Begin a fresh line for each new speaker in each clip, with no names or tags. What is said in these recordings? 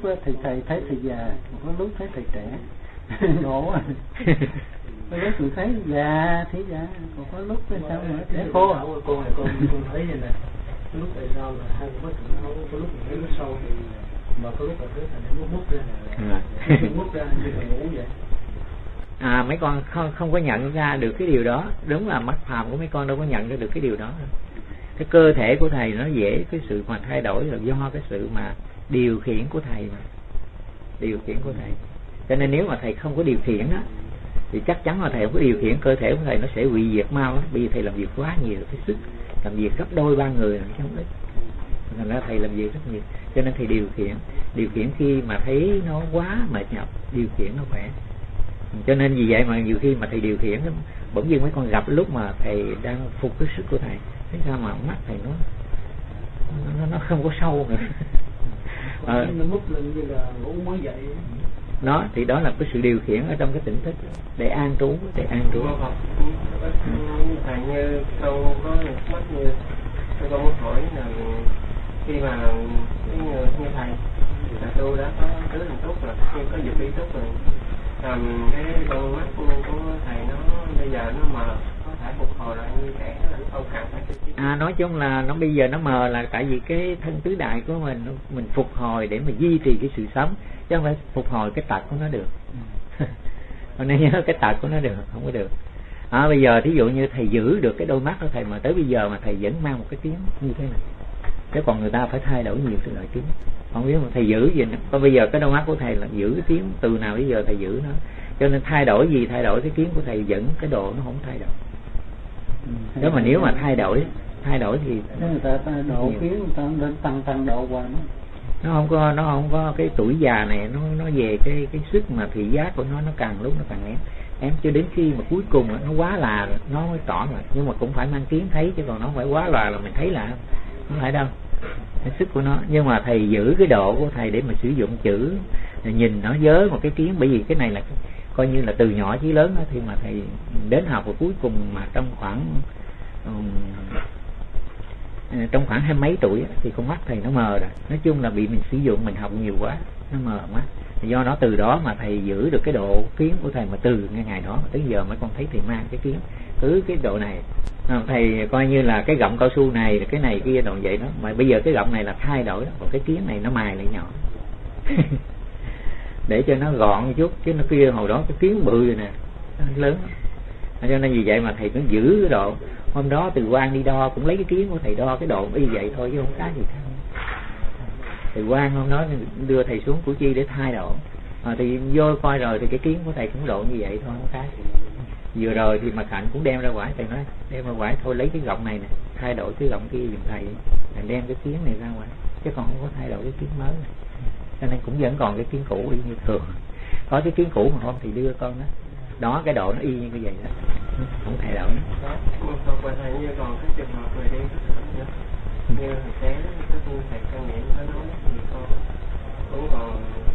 thì thầy thấy thầy già, có lúc thấy thầy trẻ. Ngộ à. Có lúc tôi thấy già thì già, còn có lúc cái sao nữa trẻ khô à.
Cô này con thấy vậy nè, lúc tại sao là hai con mắt nó có lúc mình thấy nó sâu thì mà có lúc là thấy thành mút ra nè, mút ra như là ngủ vậy.
Mấy con không có nhận ra được cái điều đó. Đúng là mắt phàm của mấy con đâu có nhận ra được cái điều đó. Cái cơ thể của thầy nó dễ cái sự mà thay đổi là do cái sự mà điều khiển của thầy mà. Điều khiển của thầy. Cho nên nếu mà thầy không có điều khiển á thì chắc chắn là thầy không có điều khiển, cơ thể của thầy nó sẽ hủy diệt mau lắm. Bây giờ thầy làm việc quá nhiều, cái sức làm việc gấp đôi 3 người chứ không ít. Thành ra thầy làm việc rất nhiều. Cho nên thầy điều khiển khi mà thấy nó quá mệt nhọc, điều khiển nó khỏe. Cho nên vì vậy mà nhiều khi mà thầy điều khiển bỗng dưng mấy con gặp lúc mà thầy đang phục cái sức của thầy, thế sao mà mắt thầy nó không có sâu nữa.
Nó mút lên như là ngủ mới dậy.
Đó thì đó là cái sự điều khiển ở trong cái tỉnh thức để an trú.
Thầy như câu có mắt như con muốn hỏi là khi mà như thầy là tôi đã có tứ thần túc rồi, nhưng có dục ý túc rồi, cái con mắt của thầy nó bây giờ nó mờ, có thể phục hồi lại như trẻ không hẳn phải.
Nói chung là nó bây giờ nó mờ là tại vì cái thân tứ đại của mình phục hồi để mà duy trì cái sự sống, chứ không phải phục hồi cái tật của nó được. Hôm nay nhớ cái tật của nó được, không có được. Bây giờ thí dụ như thầy giữ được cái đôi mắt của thầy mà tới bây giờ mà thầy vẫn mang một cái tiếng như thế này, chứ còn người ta phải thay đổi nhiều cái loại tiếng. Không biết mà thầy giữ gì nữa. Còn bây giờ cái đôi mắt của thầy là giữ cái tiếng từ nào bây giờ thầy giữ nó, cho nên thay đổi gì thay đổi cái tiếng của thầy vẫn cái độ nó không thay đổi. Nếu mà thay đổi thì
người ta độ kiến người ta lên tăng độ qua
nó không có cái tuổi già này nó về cái sức mà thị giác của nó càng lúc nó càng ém cho đến khi mà cuối cùng nó quá là nó mới tỏ lại. Nhưng mà cũng phải mang kiến thấy, chứ còn nó phải quá là mình thấy là không phải đâu, cái sức của nó. Nhưng mà thầy giữ cái độ của thầy để mà sử dụng chữ, nhìn nó với một cái kiến, bởi vì cái này là coi như là từ nhỏ chí lớn đó, thì mà thầy đến học và cuối cùng mà trong khoảng hai mấy tuổi thì con mắt thầy nó mờ rồi. Nói chung là bị mình sử dụng, mình học nhiều quá nó mờ mắt. Do đó từ đó mà thầy giữ được cái độ kiến của thầy, mà từ ngày đó tới giờ mấy con thấy thầy mang cái kiến cứ cái độ này. Thầy coi như là cái gọng cao su này, cái này kia đoạn vậy đó, mà bây giờ cái gọng này là thay đổi đó, còn cái kiến này nó mài lại nhỏ để cho nó gọn một chút, chứ nó kia hồi đó cái kiến bự rồi nè, nó lớn. Cho nên vì vậy mà thầy cũng giữ cái độ. Hôm đó Từ Quang đi đo cũng lấy cái kiến của thầy đo cái độ y vậy thôi chứ không khác gì khác. Từ Quang hôm đó đưa thầy xuống Củ Chi để thay độ, thì vô coi rồi thì cái kiến của thầy cũng độ như vậy thôi, không khác. Vừa rồi thì Mạc Hạnh cũng đem ra quải, thầy nói đem ra quải thôi lấy cái gọng này nè thay đổi cái gọng kia giùm thầy đem cái kiến này ra ngoài, chứ còn không có thay đổi cái kiến mới này. Cho nên cũng vẫn còn cái kiến cũ y như thường. Có cái kiến cũ mà hôm thì đưa con đó cái độ nó y như cái vậy đó, không thay đổi nữa.
Qua thầy như còn cái trường hợp người đi như thầy sáng thầy căn nghiệm nó nói thì con cũng còn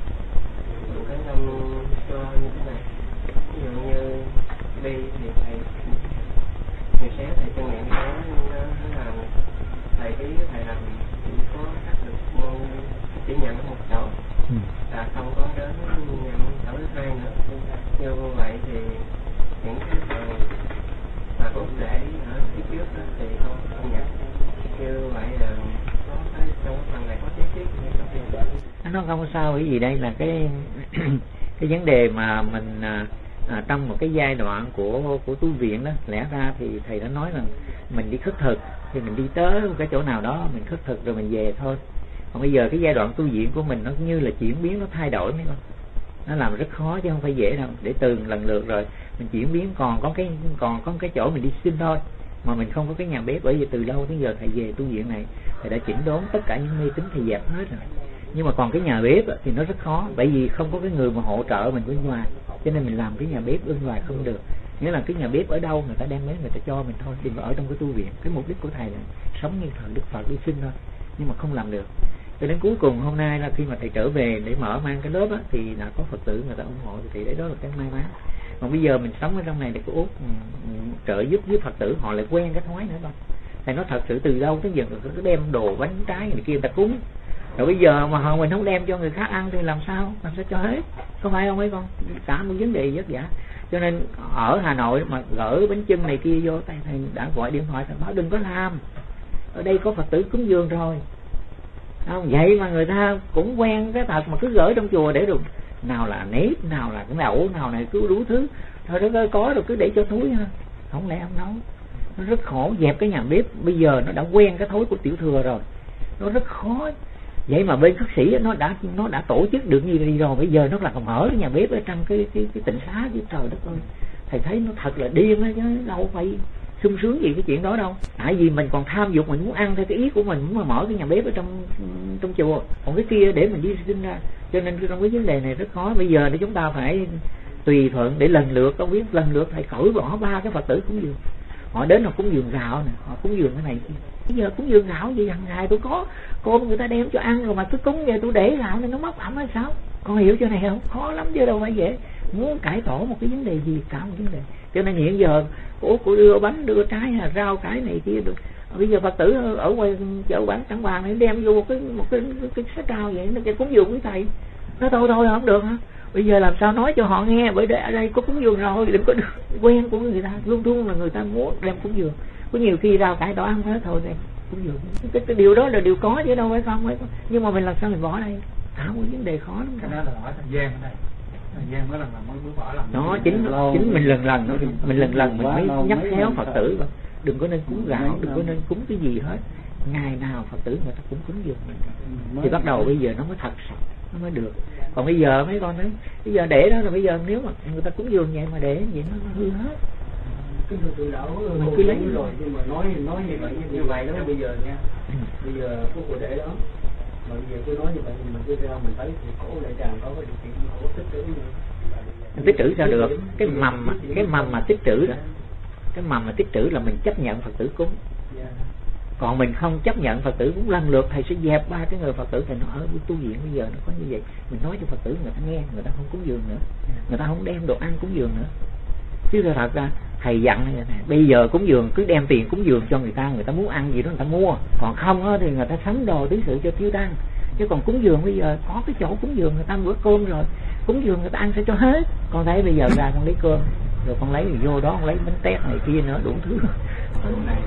cái năm cho như thế này. Ví dụ như đi thì thầy sáng thầy căn nghiệm nó làm thầy ý thầy làm chỉ có cắt được môn chỉ nhận một đầu, là không có đến nhận đầu thứ hai nữa. Như vậy thì những cái phần mà cũng để ở phía trước đó, thì không nhận. Như vậy là có cái trong phần này có tiết
nó không có sao. Cái gì đây là cái cái vấn đề mà mình trong một cái giai đoạn của tu viện đó, lẽ ra thì thầy đã nói là mình đi khất thực thì mình đi tới một cái chỗ nào đó mình khất thực rồi mình về thôi. Còn bây giờ cái giai đoạn tu viện của mình nó như là chuyển biến, nó thay đổi mấy con, nó làm rất khó chứ không phải dễ đâu. Để từ lần lượt rồi mình chuyển biến, còn có cái chỗ mình đi xin thôi, mà mình không có cái nhà bếp. Bởi vì từ lâu tới giờ thầy về tu viện này thầy đã chỉnh đốn tất cả những mê tín thầy dẹp hết rồi, nhưng mà còn cái nhà bếp thì nó rất khó, bởi vì không có cái người mà hỗ trợ mình bên ngoài, cho nên mình làm cái nhà bếp bên ngoài không được. Nghĩa là cái nhà bếp ở đâu người ta đem đến người ta cho mình thôi, thì ở trong cái tu viện cái mục đích của thầy là sống như thời Đức Phật đi xin thôi, nhưng mà không làm được. Cho đến cuối cùng hôm nay là khi mà thầy trở về để mở mang cái lớp thì đã có Phật tử người ta ủng hộ, thì đấy đó là cái may mắn. Còn bây giờ mình sống ở trong này để có Út trợ giúp với Phật tử, họ lại quen cái thói nữa thôi. Thầy nói thật sự từ đâu tới giờ cứ đem đồ bánh trái này kia người ta cúng, Rồi bây giờ mà mình không đem cho người khác ăn thì làm sao cho hết, có phải không mấy con? Cả một vấn đề vất vả. Cho nên ở Hà Nội mà gỡ bánh chưng này kia vô, thầy đã gọi điện thoại thầy bảo đừng có làm, ở đây có Phật tử cúng dường rồi. Không, vậy mà người ta cũng quen cái thật mà cứ gửi trong chùa để được, nào là nếp, nào là cái đậu, nào này cứ đủ thứ. Thôi đó có rồi cứ để cho thúi ha, không lẽ không nấu. Nó rất khổ, dẹp cái nhà bếp bây giờ nó đã quen cái thói của tiểu thừa rồi, nó rất khó. Vậy mà bên khất sĩ nó đã tổ chức được như vậy rồi, bây giờ nó là còn mở cái nhà bếp ở trong cái tịnh xá chứ, trời đất ơi. Thầy thấy nó thật là điên á chứ đâu phải sung sướng gì cái chuyện đó đâu. Tại vì mình còn tham dục, mình muốn ăn theo cái ý của mình, muốn mà mở cái nhà bếp ở trong chùa, còn cái kia để mình đi sinh ra. Cho nên trong cái vấn đề này rất khó. Bây giờ thì chúng ta phải tùy thuận để lần lượt, có biết lần lượt thầy cử bỏ 3 cái Phật tử cúng dường. Họ đến họ cúng dường gạo nè, họ cúng dường cái này kia. Bây giờ cúng dường gạo gì hàng ngày tôi có cơm người ta đem cho ăn rồi mà cứ cúng về tôi để gạo nên nó mất ẩm hay sao? Con hiểu chỗ này không? Khó lắm chứ đâu phải dễ. Muốn cải tổ một cái vấn đề gì cả một vấn đề. Cho nên hiện giờ của đưa bánh, đưa trái, rau cái này kia được. Bây giờ Phật tử ở ngoài chợ bán Trảng Bàng này đem vô một cái sách rau vậy, nó cúng dường với thầy. Nó thôi không được hả? Bây giờ làm sao nói cho họ nghe, bởi để ở đây có cúng dường rồi, đừng có quen của người ta, luôn luôn là người ta muốn đem cúng dường. Có nhiều khi rau cải đó ăn hết thôi đem cúng dường. Cái điều đó là điều có chứ đâu phải không ấy. Nhưng mà mình làm sao mình bỏ đây? Cả một vấn đề khó lắm.
Cái đó là hỏi thời gian ở đây. Thời gian mới lần mới bỏ làm.
Đó chính mình lần mình mới nhắc khéo Phật tử, đừng có nên cúng gạo, đừng có nên cúng cái gì hết. Ngày nào Phật tử người ta cũng cúng dường mình. Thì bắt đầu bây giờ nó mới thật sự, nó mới được. Còn bây giờ mấy con nói bây giờ để đó là bây giờ nếu mà người ta cúng dường vậy mà để vậy nó hư hết.
Cái tự đạo mình cứ lấy rồi, nhưng mà nói như vậy đó bây giờ nha. Bây giờ có cuộc để đó mà bây giờ cứ nói như vậy thì mình cứ ra mình thấy thì cổ lại tràn có cái điều kiện cổ tích trữ nữa.
Tích trữ sao được? Cái mầm mà tích trữ đó, cái mầm mà tích trữ là mình chấp nhận Phật tử cúng. Còn mình không chấp nhận Phật tử cũng lần lượt thầy sẽ dẹp 3 cái người Phật tử. Thầy nói ở tu viện bây giờ nó có như vậy, mình nói cho Phật tử người ta nghe, người ta không cúng dường nữa, người ta không đem đồ ăn cúng dường nữa. Chứ thật ra thầy dặn này, bây giờ cúng dường cứ đem tiền cúng dường cho người ta muốn ăn gì đó người ta mua, còn không thì người ta sắm đồ tí sự cho tiêu tăng. Chứ còn cúng dường bây giờ có cái chỗ cúng dường người ta bữa cơm rồi, cúng dường người ta ăn sẽ cho hết. Con thấy bây giờ ra con lấy cơm rồi con lấy vô đó con lấy bánh tét này kia nữa đủ thứ.
Này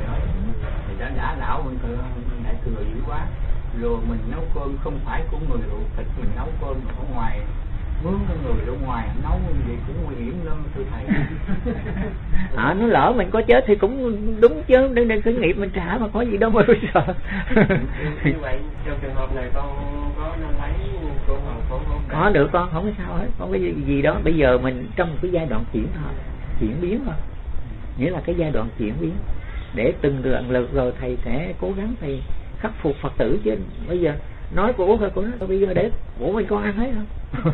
đã lão mình đại thừa dữ quá rồi, mình nấu cơm không phải của người ruột thịt, mình nấu cơm ở ngoài mướn cái người ở ngoài nấu như vậy cũng nguy hiểm lắm thưa thầy.
Nó lỡ mình có chết thì cũng đúng chứ, nên cái nghiệp mình trả mà có gì đâu mà bây giờ.
Như vậy trong trường hợp này con có nên lấy cô Hoàng Phổ không?
Có được con, không có sao hết, không có gì đó. Bây giờ mình trong một cái giai đoạn chuyển biến thôi, nghĩa là cái giai đoạn chuyển biến để từng lần lượt rồi thầy sẽ cố gắng thầy khắc phục Phật tử. Chứ bây giờ nói của thôi của nó bây giờ để của mình con ăn hết không?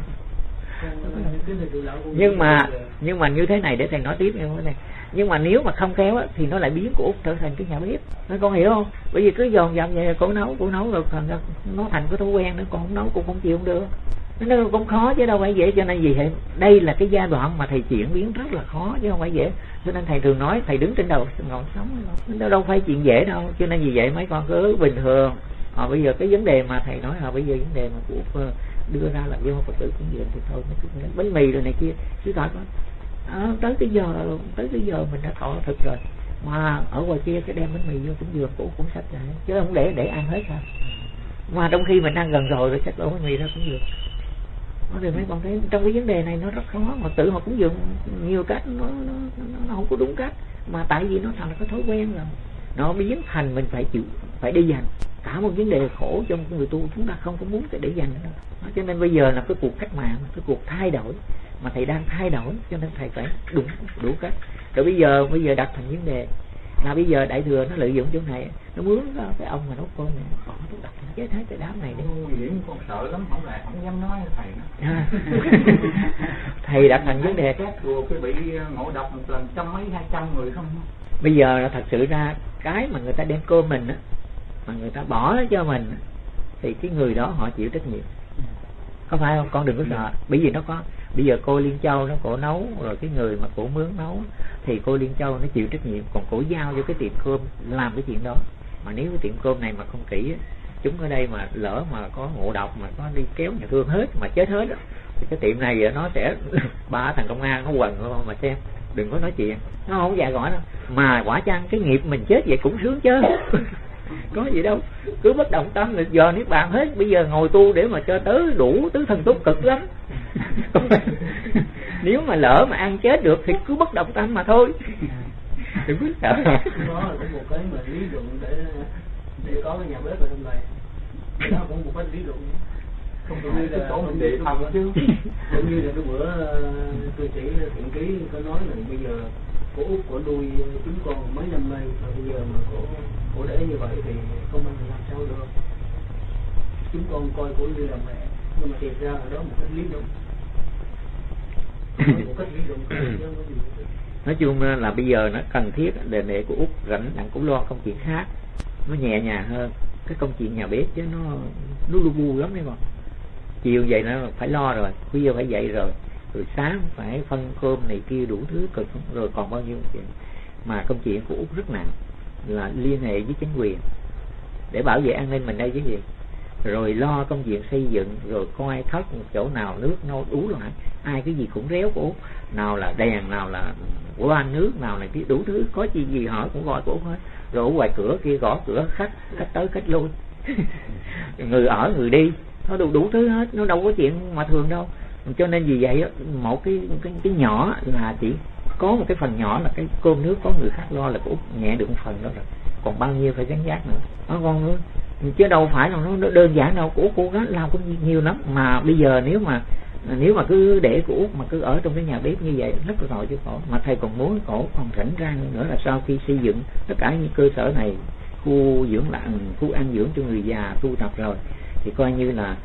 nhưng mà như thế này để thầy nói tiếp như thế này. Nhưng mà nếu mà không khéo á, thì nó lại biến của Út trở thành cái nhà bếp. Nó con hiểu không? Bởi vì cứ dồn dập vậy cô nấu rồi nó thành cái thói quen nữa, con không nấu cũng không chịu không được. Nó cũng khó chứ đâu phải dễ. Cho nên gì vậy? Đây là cái giai đoạn mà thầy chuyển biến rất là khó chứ không phải dễ. Cho nên thầy thường nói thầy đứng trên đầu ngọn sóng, nó đâu phải chuyện dễ đâu. Cho nên vì vậy mấy con cứ bình thường. Bây giờ cái vấn đề mà thầy nói bây giờ vấn đề mà của đưa ra là do Phật tử cũng dường thì thôi, bánh mì rồi này kia chứ thôi con. Tới cái giờ mình đã thọ thực rồi mà ở ngoài kia cái đem bánh mì vô cũng dường cũng sạch rồi chứ không để ăn hết sao. Mà trong khi mình ăn gần rồi chắc đổ bánh mì ra cũng dường. Rồi mấy con thấy trong cái vấn đề này nó rất khó, mà tự họ cũng dường nhiều cách nó không có đúng cách, mà tại vì nó thành cái thói quen rồi, nó biến thành mình phải đi dành. Cả một vấn đề khổ cho một người tu, chúng ta không có muốn cái để dành nữa. Cho nên bây giờ là cái cuộc cách mạng, cái cuộc thay đổi mà thầy đang thay đổi, cho nên thầy phải đủ cách. Rồi bây giờ đặt thành vấn đề là bây giờ đại thừa nó lợi dụng chỗ này, nó mướn cái ông mà nấu cơm này, bỏ thuốc độc chết hết cái đám này đi.
Con sợ lắm, không dám nói thầy đó.
Thầy đặt thành vấn đề
các chùa cái bị ngộ độc một lần 100 mấy 200 người không.
Bây giờ là thật sự ra cái mà người ta đem cơm mình á, mà người ta bỏ cho mình thì cái người đó họ chịu trách nhiệm, có phải không? Con đừng có sợ, bởi vì nó có bây giờ cô Liên Châu nó cổ nấu rồi cái người mà cổ mướn nấu thì cô Liên Châu nó chịu trách nhiệm, còn cổ giao cho cái tiệm cơm làm cái chuyện đó. Mà nếu cái tiệm cơm này mà không kỹ chúng ở đây mà lỡ mà có ngộ độc mà có đi kéo nhà thương hết mà chết hết đó, thì cái tiệm này nó sẽ 3 thằng công an nó quần mà xem, đừng có nói chuyện, nó không dạy gọi đâu. Mà quả chăng cái nghiệp mình chết vậy cũng sướng chứ có gì đâu, cứ bất động tâm là giờ niết bàn hết. Bây giờ ngồi tu để mà cho tới đủ tứ thần túc cực lắm nếu mà lỡ mà ăn chết được thì cứ bất động tâm mà thôi, đừng có sợ.
Đó là cũng một cái mà lý luận để có cái nhà bếp ở trong này, đó cũng một cái lý luận. Không như là tổ mình để phòng chứ cũng như là cái bữa cư sĩ Thiện Ký có nói là bây giờ cổ Út cổ nuôi chúng con mấy năm nay, và bây giờ mà cổ để như vậy thì không ăn làm sao được, chúng con coi cổ như là mẹ, nhưng mà thiệt ra là đó một cái lý luận, một cái lý luận.
Nói chung là bây giờ nó cần thiết để của Út rảnh đặng cũng lo công chuyện khác, nó nhẹ nhàng hơn cái công chuyện nhà bếp, chứ nó lu bu lắm đấy mà. Chiều vậy nó phải lo rồi, khuya phải dậy rồi sáng phải phân cơm này kia đủ thứ cực, rồi còn bao nhiêu chuyện. Mà công chuyện của Út rất nặng, là liên hệ với chính quyền để bảo vệ an ninh mình đây chứ gì, rồi lo công việc xây dựng, rồi coi thất chỗ nào nước nó đủ lại, ai cái gì cũng réo của Út, nào là đèn, nào là quan nước, nào là cái đủ thứ, có gì hỏi cũng gọi của Út hết. Rồi ở ngoài cửa kia gõ cửa khách tới khách lui người ở người đi, nó đủ thứ hết, nó đâu có chuyện mà thường đâu. Cho nên vì vậy một cái nhỏ là chỉ có một cái phần nhỏ là cái cơm nước có người khác lo là Út nhẹ được một phần đó rồi, còn bao nhiêu phải gánh vác nữa đó con nữa. Chứ đâu phải là nó đơn giản đâu, của cố gắng làm cũng nhiều lắm. Mà bây giờ nếu mà cứ để của Út mà cứ ở trong cái nhà bếp như vậy rất là tội cho cổ. Mà thầy còn muốn cổ còn rảnh rang nữa là sau khi xây dựng tất cả những cơ sở này, khu dưỡng lạnh, khu ăn dưỡng cho người già tu tập rồi, thì coi như là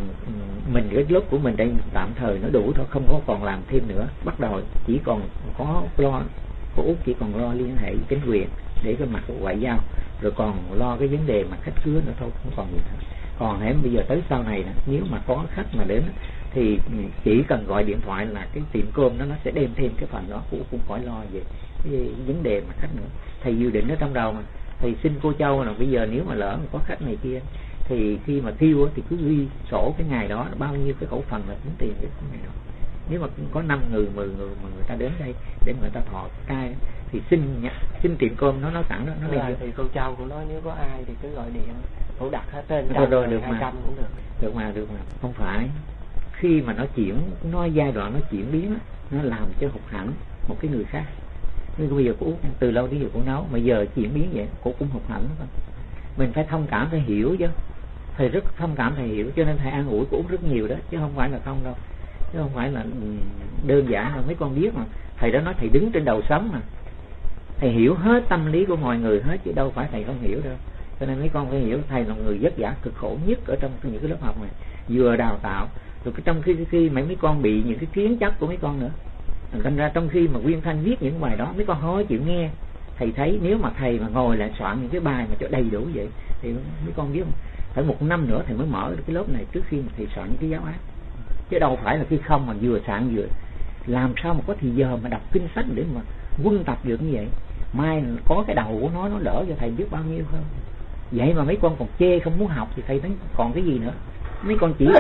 mình cái lớp của mình đây tạm thời nó đủ thôi, không có còn làm thêm nữa. Bắt đầu chỉ còn có lo, của Út chỉ còn lo liên hệ với chính quyền để cái mặt ngoại giao, rồi còn lo cái vấn đề mà khách khứa nữa thôi, không còn gì nữa. Còn hãy bây giờ tới sau này nè, nếu mà có khách mà đến thì chỉ cần gọi điện thoại là cái tiệm cơm nó sẽ đem thêm cái phần đó, cũng khỏi lo về cái vấn đề mà khách nữa. Thầy dự định ở trong đầu mà thầy xin cô Châu là bây giờ nếu mà lỡ mà có khách này kia thì khi mà thiêu thì cứ ghi sổ cái ngày đó bao nhiêu cái khẩu phần là tính tiền cái ngày đó. Nếu mà có 5 người 10 người mà người ta đến đây để người ta thọ cai thì xin tiệm cơm nó sẵn đó, nó đem.
Thì cô Châu cũng nói nếu có ai thì cứ gọi điện, cô đặt hết tên
rồi được mà,
cũng
được mà không phải khi mà nó giai đoạn nó chuyển biến nó làm cho hụt hẳn một cái người khác. Nhưng bây giờ cô từ lâu đến giờ cô nấu, mà giờ chuyển biến vậy cô cũng hụt hẳn thôi. Mình phải thông cảm, phải hiểu chứ. Thầy rất thông cảm, thầy hiểu, cho nên thầy an ủi cô rất nhiều đó, chứ không phải là không đâu, chứ không phải là đơn giản là mấy con biết mà. Thầy đã nói thầy đứng trên đầu sóng mà, thầy hiểu hết tâm lý của mọi người hết, chứ đâu phải thầy không hiểu đâu. Cho nên mấy con phải hiểu thầy là người vất vả cực khổ nhất ở trong những cái lớp học này, vừa đào tạo rồi trong khi mấy con bị những cái kiến chấp của mấy con nữa. Thành ra trong khi mà Nguyên Thanh viết những bài đó mấy con không chịu nghe. Thầy thấy nếu mà thầy mà ngồi lại soạn những cái bài mà cho đầy đủ vậy thì mấy con biết không, phải 1 năm nữa thầy mới mở được cái lớp này trước khi mà thầy soạn những cái giáo án. Chứ đâu phải là khi không mà vừa soạn vừa làm sao mà có thì giờ mà đọc kinh sách để mà quân tập được như vậy. Mai có cái đầu của nó đỡ cho thầy biết bao nhiêu hơn. Vậy mà mấy con còn chê không muốn học thì thầy thấy còn cái gì nữa. Mấy con chỉ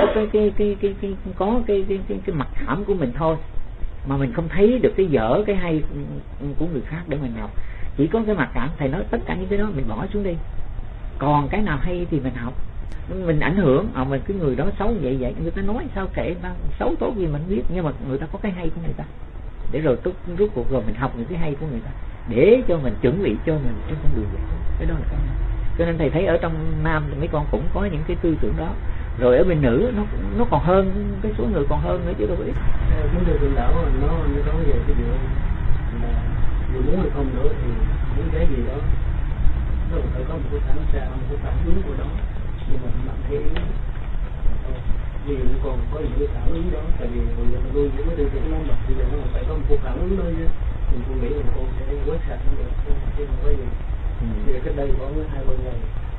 có cái mặt thảm của mình thôi, mà mình không thấy được cái dở cái hay của người khác để mình học. Chỉ có cái mặt cảm, thầy nói tất cả những cái đó mình bỏ xuống đi, còn cái nào hay thì mình học. Mình ảnh hưởng mình cái người đó xấu vậy người ta nói sao kệ, ta xấu tốt gì mình biết, nhưng mà người ta có cái hay của người ta, để rồi rút cuộc rồi mình học những cái hay của người ta để cho mình chuẩn bị cho mình trên con đường vậy. Cái đó là cái này. Cho nên thầy thấy ở trong Nam thì mấy con cũng có những cái tư tưởng đó, rồi ở bên nữ nó còn hơn, cái số người còn hơn nữa chứ đâu có ít.
Vấn đề biển đảo nó nói về cái điều là dù muốn hay không nữa thì những cái gì đó nó phải có một cái phản ứng của nó, nhưng mà mình thấy vì nó còn có những cái phản ứng đó, tại vì bây giờ mình nuôi những cái tư tưởng nó mà bây giờ nó phải có một cái phản ứng đó chứ. Mình cũng nghĩ là con sẽ quét sạch nó được, chứ không có gì. Thì cách đây có 2-3 ngày,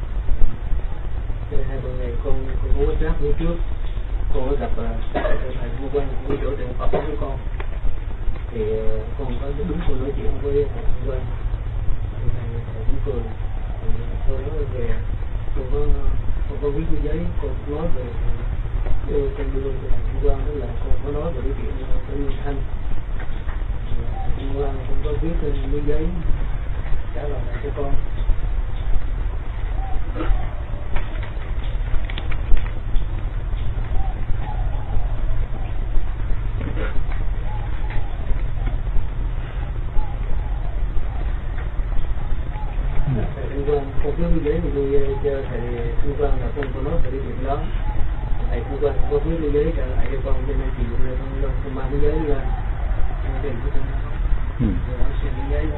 con có quét rác bữa trước, con có gặp thầy Vô Quang của chỗ trường Phật của con, thì con có đúng con nói chuyện với thầy Vô Quang, thì thầy cũng cười. Tôi nói về con con viết như giấy, con nói về con đưa về Thanh Quang, đó là con có nói về cái chuyện của Nguyên Thanh. Thanh Quang cũng có viết trên miếng giấy trả lời lại cho con. Thanh Quang, con viết miếng giấy thì tôi cho thầy Thanh Quang là con có nói về cái chuyện đó. Thầy Thanh Quang có viết miếng giấy trả lại cho con, cho nên chị cũng lên con mang miếng giấy lên. Con tìm cái con rồi nó xem miếng giấy đó.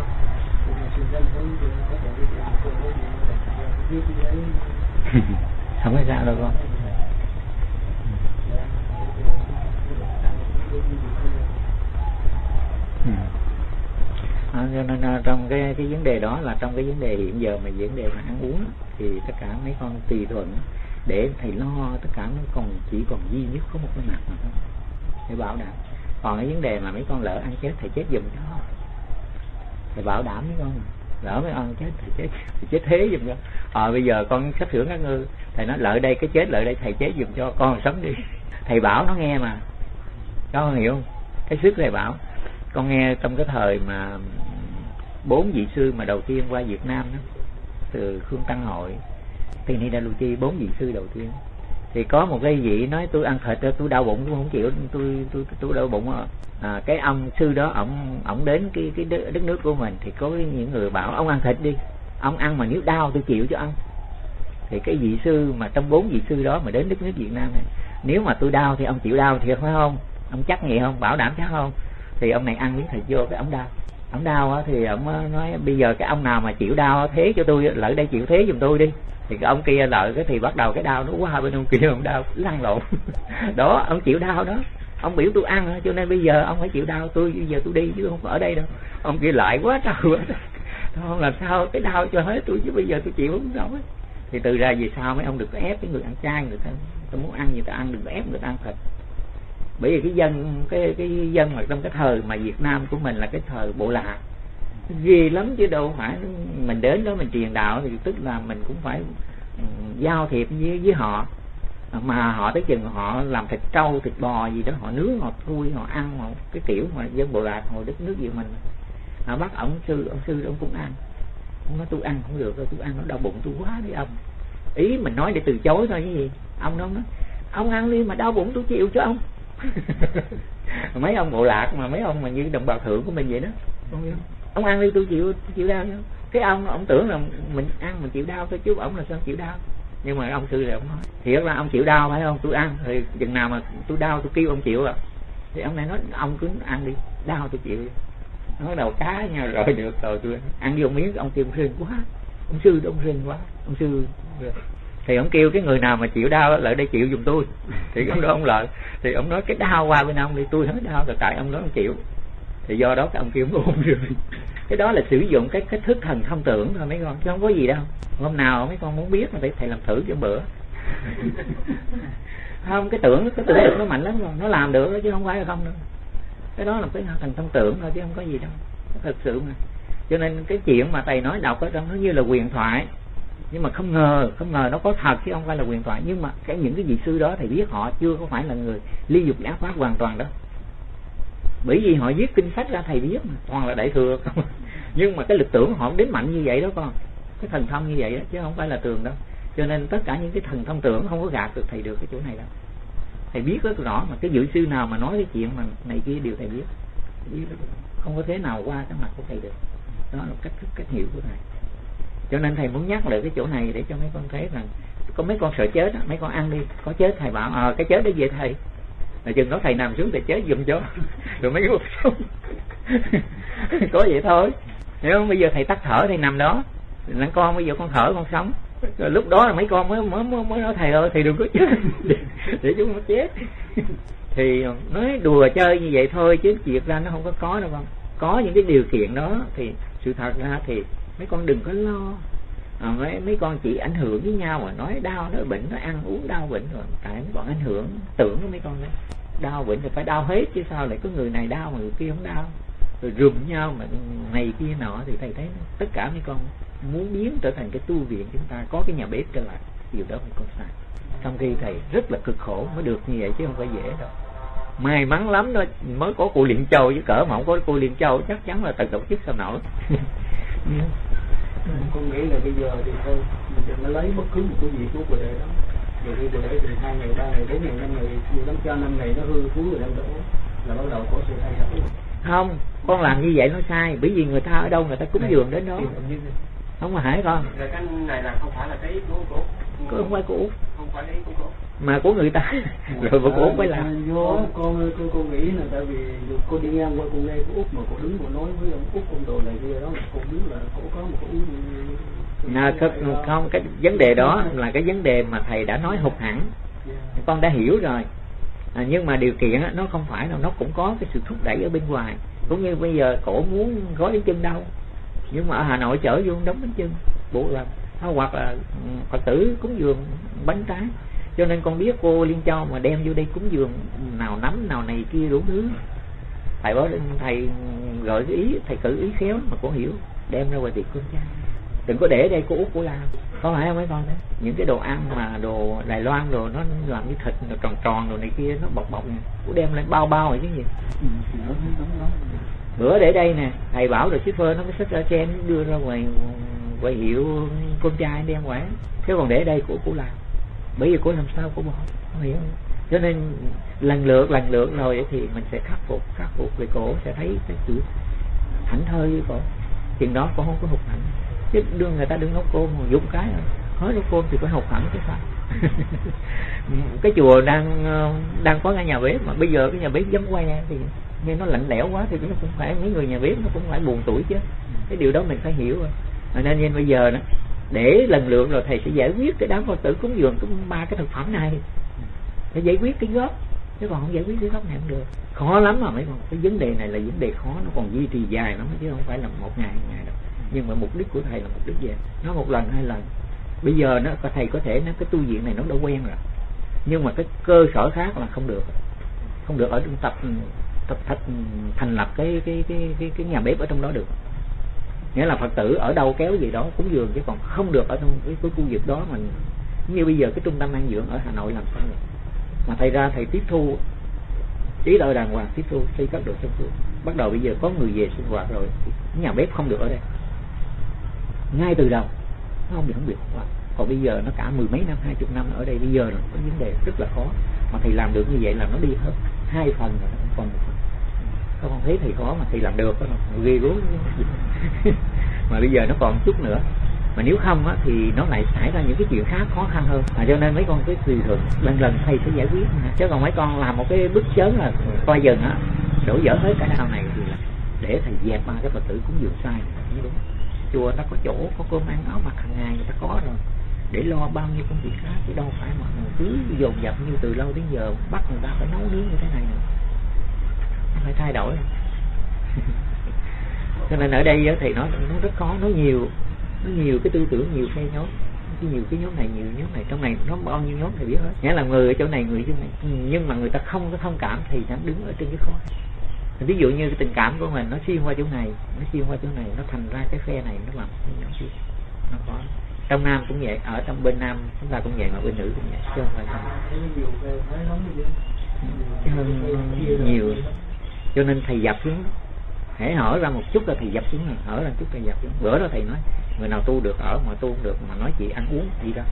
Không có sao đâu con. Cho nên trong cái vấn đề đó là trong cái vấn đề hiện giờ mà vấn đề mà ăn uống thì tất cả mấy con tùy thuận để thầy lo, tất cả nó còn chỉ còn duy nhất có một cái mặt mà thôi để bảo đảm. Còn cái vấn đề mà mấy con lỡ ăn chết thầy chết giùm cho, thầy bảo đảm mấy con lỡ mấy con chết thầy chết thế giùm cho. Bây giờ con sắp sửa các ngư, thầy nói lợi đây cái chết lợi đây thầy chết giùm cho con sống đi. Thầy bảo nó nghe mà, con hiểu không? Cái sức thầy bảo. Con nghe trong cái thời mà 4 vị sư mà đầu tiên qua Việt Nam đó, từ Khương Tăng Hội, Tỳ Ni Đa Lu Chi, 4 vị sư đầu tiên, thì có một cái vị nói tôi ăn thịt tôi đau bụng, tôi không chịu, tôi đau bụng. Cái ông sư đó ổng đến cái đất nước của mình thì có những người bảo ông ăn thịt đi, ông ăn mà nếu đau tôi chịu cho ăn. Thì cái vị sư mà trong 4 vị sư đó mà đến đất nước Việt Nam này, nếu mà tôi đau thì ông chịu đau thiệt phải không? Ông chắc vậy không? Bảo đảm chắc không? Thì ông này ăn miếng thịt vô cái ông đau thì ông nói bây giờ cái ông nào mà chịu đau thế cho tôi, lỡ đây chịu thế giùm tôi đi. Thì cái ông kia lợi cái thì bắt đầu cái đau nó qua bên ông kia, ông đau lăn lộn đó, ông chịu đau đó, ông biểu tôi ăn cho nên bây giờ ông phải chịu đau, tôi bây giờ tôi đi chứ không ở đây đâu. Ông kia lại quá trời quá, không làm sao cái đau cho hết tôi chứ bây giờ tôi chịu không nổi. Thì từ ra về sau mấy ông đừng có ép cái người ăn chay, người ta muốn ăn người ta ăn, đừng có ép người ta ăn thịt. Bởi vì cái dân mà trong cái thời mà Việt Nam của mình là cái thời bộ lạc ghê lắm chứ đâu phải mình đến đó mình truyền đạo thì tức là mình cũng phải giao thiệp với họ, mà họ tới chừng họ làm thịt trâu thịt bò gì đó họ nướng họ thui họ ăn họ, cái kiểu mà dân bộ lạc hồi đất nước Việt mình bắt ông sư ông cũng ăn. Ông nói tôi ăn không được đâu, tôi ăn nó đau bụng tôi quá đi ông. Ý mình nói để từ chối thôi chứ gì. Ông nói ông ăn đi mà đau bụng tôi chịu cho ông. Mấy ông bộ lạc mà mấy ông mà như đồng bào thượng của mình vậy đó, ông ăn đi tôi chịu đau. Cái ông tưởng là mình ăn mình chịu đau thôi chứ ông là sao chịu đau. Nhưng mà ông sư này ông nói thiệt là ông chịu đau phải không? Tôi ăn thì chừng nào mà tôi đau tôi kêu ông chịu à. Thì ông này nói ông cứ ăn đi, đau tôi chịu. Nó đầu cá nha, rồi được rồi tôi ăn vô miếng. Ông kêu ông rên quá, ông sư đó ông rên quá, ông sư thì ông kêu cái người nào mà chịu đau lại đây chịu giùm tôi. Thì ông đó ông lợi thì ông nói cái đau qua bên ông đi, tôi hết đau rồi, tại ông đó ông chịu. Thì do đó cái ông kêu ông ôm rồi. Cái đó là sử dụng cái cách thức thần thông tưởng thôi mấy con, chứ không có gì đâu. Hôm nào mấy con muốn biết mà thầy làm thử cho bữa. Không, cái tưởng nó mạnh lắm rồi, nó làm được đó, chứ không phải là không đâu. Cái đó là cái thần thông tưởng thôi chứ không có gì đâu, thật sự mà. Cho nên cái chuyện mà thầy nói đọc ở trong nó như là huyền thoại, nhưng mà không ngờ nó có thật chứ không phải là huyền thoại. Nhưng mà những cái vị sư đó thầy biết họ chưa có phải là người ly dục ác pháp hoàn toàn đó, bởi vì họ viết kinh sách ra thầy biết mà toàn là đại thừa không. Nhưng mà cái lực tưởng họ đến mạnh như vậy đó con, cái thần thông như vậy đó, chứ không phải là tường đâu. Cho nên tất cả những cái thần thông tưởng không có gạt được thầy được cái chỗ này đâu. Thầy biết rất rõ mà cái vị sư nào mà nói cái chuyện mà này kia đều thầy biết không có thế nào qua cái mặt của thầy được. Đó là cách hiểu của thầy. Cho nên thầy muốn nhắc lại cái chỗ này để cho mấy con thấy rằng có mấy con sợ chết đó, mấy con ăn đi, có chết thầy bảo cái chết đó về thầy, là chừng đó thầy nằm xuống thầy chết giùm cho. Rồi mấy con sống. Có vậy thôi, hiểu không? Bây giờ thầy tắt thở thầy nằm đó, là con bây giờ con thở con sống. Rồi lúc đó là mấy con mới nói thầy ơi thầy đừng có chết để chúng nó chết. Thì nói đùa chơi như vậy thôi chứ việc ra nó không có đâu con. Có những cái điều kiện đó thì sự thật ra thì mấy con đừng có lo. Mấy con chỉ ảnh hưởng với nhau mà nói đau nói bệnh, nó ăn uống đau bệnh rồi, tại mấy con ảnh hưởng tưởng của mấy con đấy. Đau bệnh thì phải đau hết chứ sao lại có người này đau mà người kia không đau, rồi rùm nhau mà này kia nọ. Thì thầy thấy tất cả mấy con muốn biến trở thành cái tu viện chúng ta có cái nhà bếp trở lại, điều đó mình còn sai. Trong khi thầy rất là cực khổ mới được như vậy chứ không phải dễ đâu. May mắn lắm đó mới có cô Liên Châu, chứ cỡ mà không có cô Liên Châu chắc chắn là tự tổ chức sao nổi.
Con nghĩ là bây giờ thì thôi mình đừng lấy bất cứ một cái gì của Bồ Đề đó. Giờ đi Bồ Đề thì 2 ngày, 3 ngày, 4 ngày, 5 ngày, nhiều lắm cho 5 ngày nó hư cuối rồi đang đổ là bắt đầu có sự thay đổi.
Không, con làm như vậy nó sai, bởi vì người ta ở đâu người ta cúng dường đến đó. Không mà hãy con.
Là cái này là không phải là cái của Úc.
Không phải của Úc.
Không phải cái của Úc.
Mà của người ta. Rồi mà của Úc phải làm.
Con nghĩ là tại vì cô đi ngang qua con nghe của Úc mà cô đứng mà nói với ông Úc con đồ này kia đó, con biết là cô có một cái
không, cái vấn đề đó là cái vấn đề mà thầy đã nói hụt hẳn. Con đã hiểu rồi. Nhưng mà điều kiện nó không phải đâu, nó cũng có cái sự thúc đẩy ở bên ngoài. Cũng như bây giờ cổ muốn gói bánh chưng đâu, nhưng mà ở Hà Nội chở vô đóng bánh chưng bộ làm, hoặc là Phật tử cúng dường bánh trái. Cho nên con biết cô Liên Châu mà đem vô đây cúng dường nào nấm nào này kia đủ thứ, thầy gợi ý, thầy cử ý khéo mà cô hiểu, đem ra ngoài tiệc con trai, đừng có để đây cô Út của Lào. Có phải không mấy con đấy? Những cái đồ ăn mà đồ Đài Loan đồ nó làm như thịt nó tròn tròn đồ này kia, nó bọc bọc nè, cô đem lên bao rồi chứ gì. Bữa để đây nè, thầy bảo rồi shipper nó mới xách ra trên đưa ra ngoài hiệu con trai đem quán, chứ còn để đây của Lào, bởi vì cô làm sao cô bỏ, không hiểu. Cho nên lần lượt rồi thì mình sẽ khắc phục thì cổ sẽ thấy cái sự thảnh thơi với cổ. Chuyện đó cô không có hụt hẳn, chứ đương người ta đừng nấu cơm mà dùng cái hết nấu cơm thì phải hụt hẳn chứ sao. Cái chùa đang có cái nhà bếp mà bây giờ cái nhà bếp giống que thì nghe nó lạnh lẽo quá thì nó cũng phải, mấy người nhà bếp nó cũng phải buồn tuổi chứ. Cái điều đó mình phải hiểu rồi. Nên bây giờ đó, để lần lượt rồi thầy sẽ giải quyết cái đám Phật tử cúng dường cái 3 cái thực phẩm này, để giải quyết cái gốc, chứ còn không giải quyết cái gốc này không được. Khó lắm mà mấy con, cái vấn đề này là vấn đề khó, nó còn duy trì dài lắm chứ không phải là một ngày đâu. Nhưng mà mục đích của thầy là mục đích gì? Nó một lần 2 lần. Bây giờ nó thầy có thể nó cái tu viện này nó đã quen rồi, nhưng mà cái cơ sở khác là không được ở trong tập thành lập cái nhà bếp ở trong đó được. Nghĩa là Phật tử ở đâu kéo gì đó cúng dường, chứ còn không được ở trong cái khu vực đó. Mình như bây giờ cái trung tâm an dưỡng ở Hà Nội làm sao rồi, mà thầy ra thầy tiếp thu ý đợi đàng hoàng, tiếp thu xây các đồ sân phương. Bắt đầu bây giờ có người về sinh hoạt rồi, nhà bếp không được ở đây ngay từ đầu, nó không được. Còn bây giờ nó cả 10 mấy năm, 20 năm ở đây, bây giờ rồi có vấn đề rất là khó. Mà thầy làm được như vậy là nó đi hết 2 phần rồi, nó không còn 1 phần. Các con thấy thầy khó mà thầy làm được, nó ghê gớm. Mà bây giờ nó còn chút nữa, mà nếu không á, thì nó lại xảy ra những cái chuyện khác khó khăn hơn. Cho nên mấy con cái tùy thuận, lần thầy sẽ giải quyết. Chứ còn mấy con làm một cái bức chớn là coi dần á, đổ dở hết cái đau này thì là để thầy dẹp 3 cái Phật tử cúng dường sai. Đúng. Chùa nó có chỗ, có cơm ăn áo mặc hàng ngày người ta có rồi, để lo bao nhiêu công việc khác, chứ đâu phải mà cứ dồn dập như từ lâu đến giờ bắt người ta phải nấu nướng như thế này nữa. Nó phải thay đổi. Cho nên ở đây thì nó rất khó, nó nhiều cái tư tưởng, nhiều phe nhóm, nhiều cái nhóm này, nhiều nhóm này, trong này nó bao nhiêu nhóm thì biết hết. Nghĩa là người ở chỗ này, người ở chỗ này, nhưng mà người ta không có thông cảm thì nó đứng ở trên cái khó. Ví dụ như cái tình cảm của mình nó xuyên qua chỗ này, nó thành ra cái phe này nó làm cái nhóm kia, nó có. Trong Nam cũng vậy, ở trong bên Nam chúng ta cũng vậy, mà bên nữ cũng vậy, chứ không phải không. Nhiều, cho nên thầy dập xuống, hãy hở ra một chút là thầy dập xuống, hở ra một chút thầy dập xuống. Bữa đó thầy nói người nào tu được ở, mà tu không được mà nói chị ăn uống gì đó.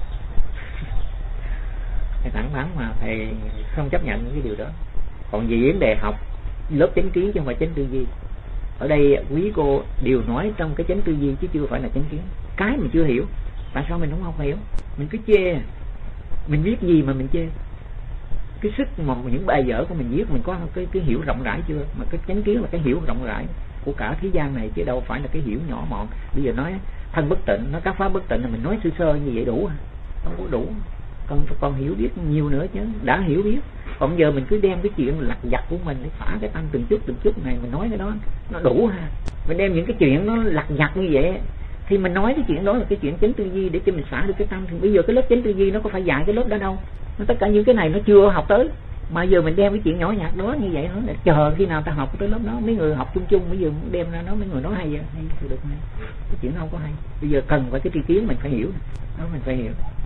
Thầy thẳng thắn mà thầy không chấp nhận những cái điều đó. Còn về vấn đề học lớp chánh kiến chứ không phải chánh tư duy, ở đây quý cô đều nói trong cái chánh tư duy chứ chưa phải là chánh kiến. Cái mình chưa hiểu, tại sao mình không hiểu? Mình cứ chê, mình viết gì mà mình chê? Cái sức mà những bài vở của mình viết, mình có cái hiểu rộng rãi chưa? Mà cái chánh kiến là cái hiểu rộng rãi của cả thế gian này, chứ đâu phải là cái hiểu nhỏ mọn. Bây giờ nói thân bất tịnh, nói các pháp bất tịnh là mình nói sơ sơ như vậy đủ, không có đủ. Còn hiểu biết nhiều nữa chứ, đã hiểu biết. Còn giờ mình cứ đem cái chuyện lặt vặt của mình để phá cái tâm từng chút này, mình nói cái đó nó đủ ha. Mình đem những cái chuyện nó lặt vặt như vậy thì mình nói cái chuyện đó là cái chuyện chánh tư duy để cho mình xả được cái tâm. Thì bây giờ cái lớp chánh tư duy nó có phải dạy cái lớp đó đâu, tất cả những cái này nó chưa học tới, mà giờ mình đem cái chuyện nhỏ nhặt đó như vậy, nó để chờ khi nào ta học tới lớp đó. Mấy người học chung bây giờ đem ra nó, mấy người nói hay vậy, hay thì được hay, cái chuyện nó không có hay. Bây giờ cần phải cái tri kiến mình phải hiểu, đó mình phải hiểu.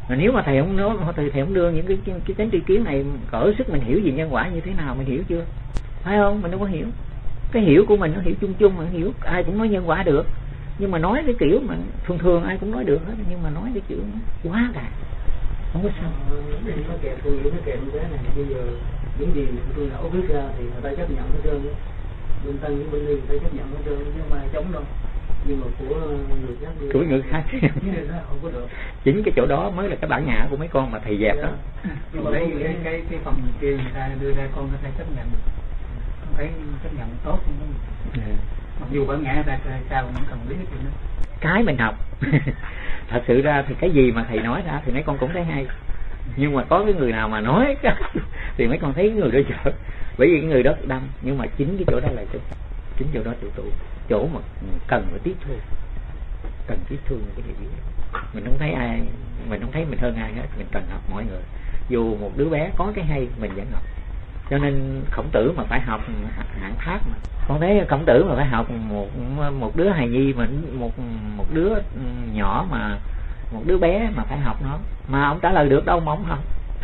Mà nếu mà thầy không nói, thầy không đưa những cái chánh tri kiến này cỡ sức mình hiểu gì nhân quả như thế nào, mình hiểu chưa? Phải không? Mình đâu có hiểu. Cái hiểu của mình nó hiểu chung chung, mà hiểu ai cũng nói nhân quả được, nhưng mà nói cái kiểu mà thường ai cũng nói được hết, nhưng mà nói cái kiểu quá cả không có sao.
Nó kèm tôi nghĩ nó kèm cái này, bây giờ những gì tôi lão viết ra thì người ta chấp nhận hết trơn, bên Tân với bên Ly người ta chấp nhận hết trơn, chứ không ai chống đâu. Nhưng mà của người khác không có được.
Chính cái chỗ đó mới là cái bản ngã của mấy con mà thầy dẹp đó.
Nhưng mà cái phần kia người ta đưa ra con người ta chấp nhận được, không phải chấp nhận tốt không đó. Mặc dù bản ngã ta sao vẫn cần biết chuyện đó.
Cái mình học thật sự ra thì cái gì mà thầy nói ra thì mấy con cũng thấy hay, nhưng mà có cái người nào mà nói thì mấy con thấy cái người đó dở, bởi vì cái người đó đâm. Nhưng mà chính cái chỗ đó là chính chỗ đó chỗ mà cần phải tiếp thu, cần tiếp thu những cái điều gì. Mình không thấy ai, mình không thấy mình hơn ai hết, mình cần học mọi người. Dù một đứa bé có cái hay mình vẫn học. Cho nên Khổng Tử mà phải học hạng thác mà. Con thấy Khổng Tử mà phải học một đứa hài nhi, mà một đứa nhỏ, mà một đứa bé mà phải học nó, mà ông trả lời được đâu mà ông học.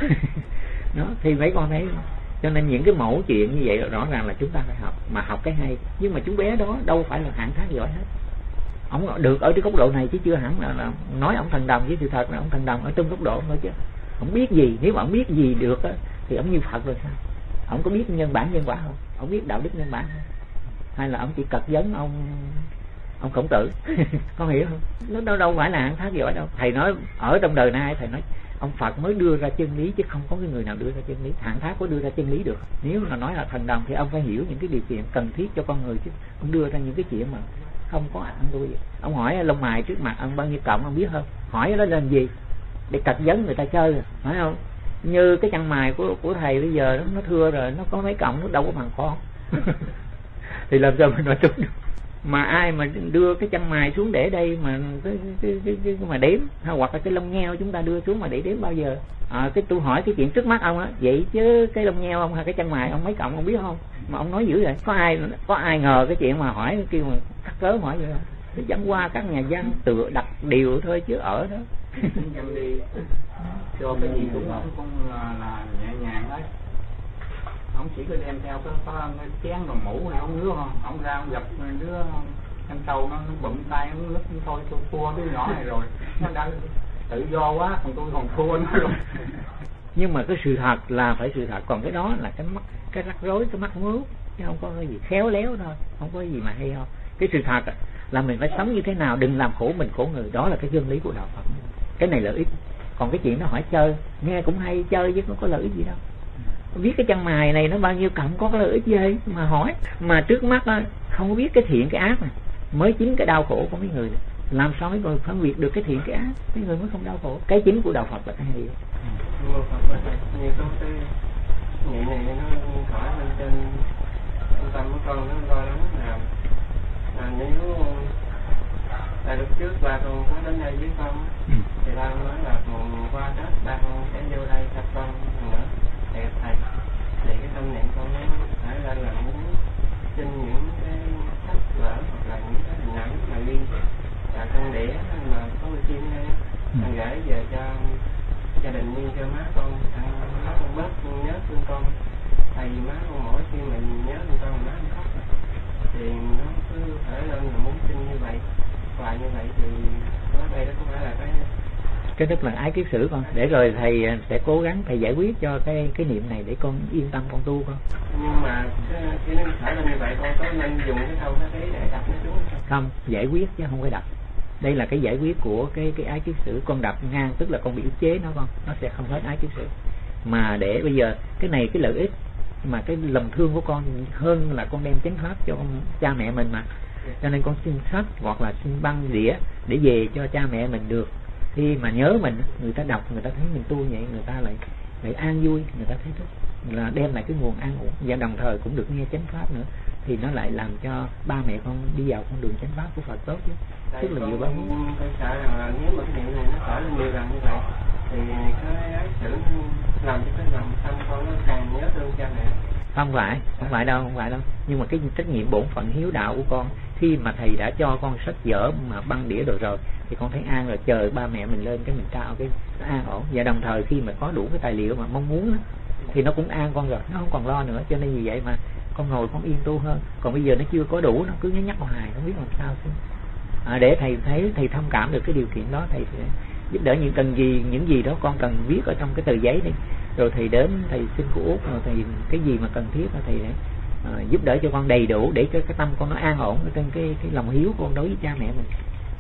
Đó thì mấy con thấy. Cho nên những cái mẫu chuyện như vậy rõ ràng là chúng ta phải học, mà học cái hay. Nhưng mà chú bé đó đâu phải là hạng thác giỏi hết. Ông được ở cái góc độ này chứ chưa hẳn là nói ông thần đồng, với sự thật là ông thần đồng ở trong góc độ thôi chứ. Ông biết gì, nếu mà ông biết gì được á thì ông như Phật rồi sao? Ông có biết nhân bản nhân quả không? Ông biết đạo đức nhân bản không? Hay là ông chỉ cật vấn ông Khổng Tử? Con hiểu không? Nó đâu phải là hạng thác giỏi đâu. Thầy nói ở trong đời nay, thầy nói ông Phật mới đưa ra chân lý chứ không có cái người nào đưa ra chân lý. Hạng thác có đưa ra chân lý được. Nếu mà nói là thần đồng thì ông phải hiểu những cái điều kiện cần thiết cho con người chứ. Ông đưa ra những cái chuyện mà không có ăn đuôi. Ông hỏi lông mày trước mặt ông bao nhiêu cộng ông biết không? Hỏi nó làm gì? Để cật vấn người ta chơi, phải không? Như cái chân mày của thầy bây giờ nó thưa rồi, nó có mấy cộng, nó đâu có bằng con. Thì làm sao mình nói đúng được? Mà ai mà đưa cái chân mày xuống để đây mà cái mà đếm, hoặc là cái lông nheo chúng ta đưa xuống mà để đếm bao giờ? Cái tôi hỏi cái chuyện trước mắt ông á, vậy chứ cái lông nheo ông hay cái chân mày ông mấy cộng ông biết không? Mà ông nói dữ vậy. Có ai ngờ cái chuyện mà hỏi kêu mà cắt cớ hỏi vậy không? Thì dẫn qua các nhà văn tự đặt điều thôi chứ ở đó.
Đi cho cái gì cũng là nhẹ nhàng đấy. Ông chỉ có đem theo cái chén rồi mũ này ông nước không? Ông ra ông gặp đứa ăn sâu nó bụm tay nó lứt thôi, tôi thua đứa nhỏ này rồi. Nó đã tự do quá, còn tôi còn thua nó rồi.
Nhưng mà cái sự thật là phải sự thật, còn cái đó là cái rắc rối, cái mắc mướu, chứ không có cái gì khéo léo thôi, không có cái gì mà hay ho. Cái sự thật là mình phải sống như thế nào, đừng làm khổ mình khổ người, đó là cái chân lý của đạo Phật. Cái này lợi ích. Còn cái chuyện nó hỏi chơi, nghe cũng hay chơi chứ không có lợi ích gì đâu. Biết cái chân mày này nó bao nhiêu cộng có lợi ích gì mà hỏi. Mà trước mắt không biết cái thiện cái ác này, mới chính cái đau khổ của mấy người này. Làm sao mấy người phân biệt được cái thiện cái ác, mấy người mới không đau khổ. Cái chính của đạo Phật là cái hay.
Như có cái nghĩa này nó hỏi lên trên trung tâm của con, nó lo lắng là nếu là lúc trước ba con có đến đây với con thì ba con nói là qua Tết ba con sẽ vô đây gặp con nữa để gặp thầy. Thì cái tâm niệm con nó phải lên là muốn xin những cái sách vở hoặc là những cái hình ảnh mà ghi và con đĩa mà có người chim đây con gửi về cho gia đình, như cho má con bớt nhớ thương con. Tại vì má con mỗi khi mình nhớ thương con má con khóc thì nó cứ phải lên là muốn xin như vậy. Và như vậy thì đây đó không phải là cái
tức là ái kiết sử con, để rồi thầy sẽ cố gắng thầy giải quyết cho cái niệm này để con yên tâm con tu con.
Nhưng mà cái nó phải là như vậy, con có nên dùng cái câu nó để đặt nó xuống
không? Giải quyết chứ không phải đặt. Đây là cái giải quyết của cái ái kiết sử. Con đập ngang tức là con bị ức chế nó, con nó sẽ không hết ái kiết sử. Mà để bây giờ cái này cái lợi ích mà cái lòng thương của con hơn là con đem chánh pháp cho cha mẹ mình mà. Cho nên con xin sách hoặc là xin băng đĩa để về cho cha mẹ mình được. Khi mà nhớ mình, người ta đọc, người ta thấy mình tu vậy, người ta lại an vui, người ta thấy thích, là đem lại cái nguồn an ổn, và đồng thời cũng được nghe chánh pháp nữa, thì nó lại làm cho ba mẹ con đi vào con đường chánh pháp của Phật tốt chứ. Tức là nhiều bao nhiêu.
Tôi sợ rằng là nếu mà cái niệm này nó trở lên nhiều lần như vậy thì cái ái sử làm cho cái lòng tâm con nó càng nhớ thương cha mẹ.
Không phải đâu. Nhưng mà cái trách nhiệm bổn phận hiếu đạo của con, khi mà thầy đã cho con sách vở mà băng đĩa rồi thì con thấy an rồi, chờ ba mẹ mình lên cái mình trao cái nó an ổn. Và đồng thời khi mà có đủ cái tài liệu mà mong muốn đó, thì nó cũng an con rồi, nó không còn lo nữa. Cho nên vì vậy mà con ngồi con yên tu hơn. Còn bây giờ nó chưa có đủ, nó cứ nhắc hoài không biết làm sao. Để thầy thấy, thầy thông cảm được cái điều kiện đó, thầy sẽ giúp đỡ những gì đó con cần viết ở trong cái tờ giấy đi, rồi thầy đến thầy xin cô Út, rồi thầy cái gì mà cần thiết là thầy giúp đỡ cho con đầy đủ, để cho cái tâm con nó an ổn trên cái lòng hiếu con đối với cha mẹ mình.